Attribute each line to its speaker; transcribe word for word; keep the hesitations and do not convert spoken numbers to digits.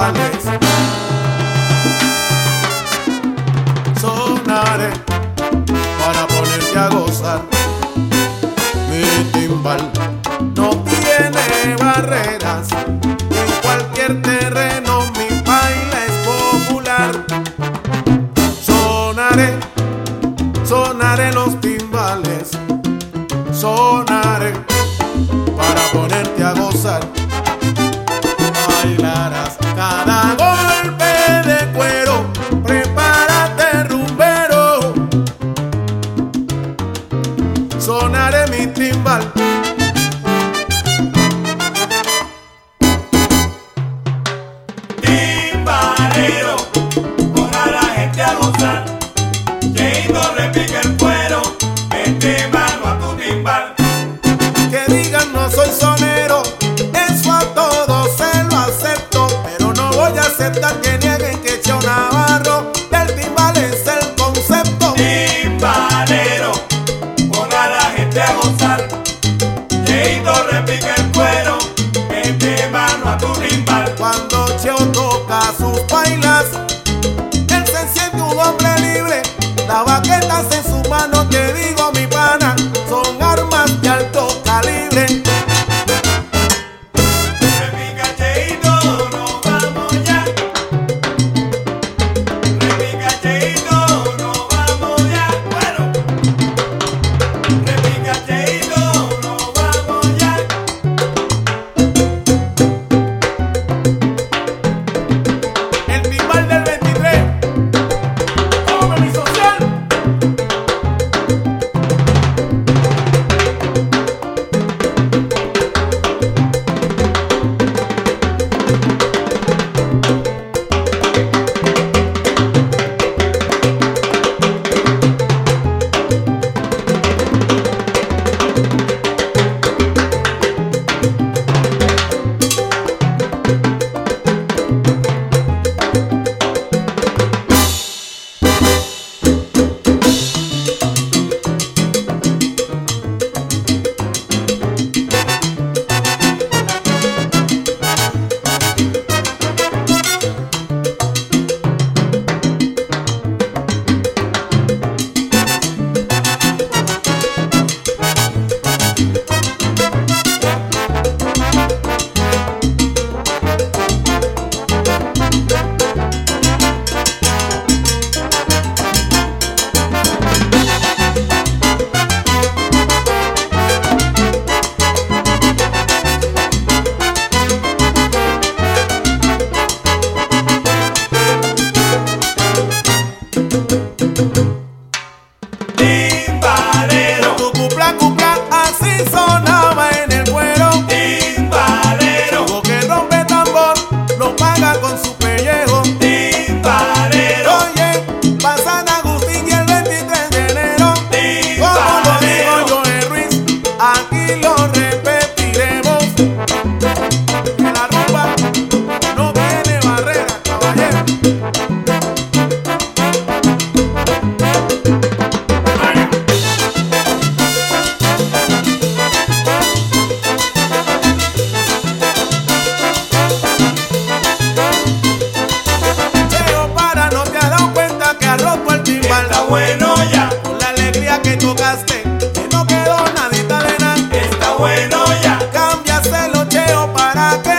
Speaker 1: timbales. Sonaré para ponerte a gozar. Mi timbal no tiene barreras. En cualquier terreno mi baile es popular. Sonaré, sonaré los timbales. Sonaré para ponerte a gozar. Bailarás cada golpe de cuero. Prepárate, rumbero. Sonaré mi timbal.
Speaker 2: Timbalero, pon a la gente a gozar. Cheito repica el cuero, mete mano a tu timbal.
Speaker 1: Que digan no soy sonero, eso a todos se lo acepto, pero no voy a aceptar que nieguen que Cheo Navarro del timbal es el concepto.
Speaker 2: Timbalero, pon a la gente a gozar. Cheito repica el cuero, mete mano a tu timbal.
Speaker 1: Cuando Cheo toca sus bailas, él se siente un hombre libre. Las baquetas en su mano, que digo mi pana, son armas de alto calibre.
Speaker 2: Repica Cheito, nos vamos ya. Repica Cheito, nos vamos ya. Bueno. Repica Cheito, nos vamos ya.
Speaker 1: El timbal del veintitrés. Tome mi social.
Speaker 2: Timbalero,
Speaker 1: Tu cupla, cupla, así sonaba en el cuero.
Speaker 2: timbalero,
Speaker 1: Lo que rompe tambor lo paga con su pellejo.
Speaker 2: timbalero,
Speaker 1: Oye, pa' San Agustín y el veintitrés de enero. Como lo digo
Speaker 2: timbalero.
Speaker 1: Joe Ruiz, aquí lo repetiremos. Que la rumba no tiene barrera, caballero. Cheo, para, no te has dado cuenta que ha roto el timbal.
Speaker 2: Está bueno ya,
Speaker 1: Con la alegría que tocaste, que no quedó nadita de nada.
Speaker 2: está bueno ya.
Speaker 1: Cámbiaselo, Cheo, para que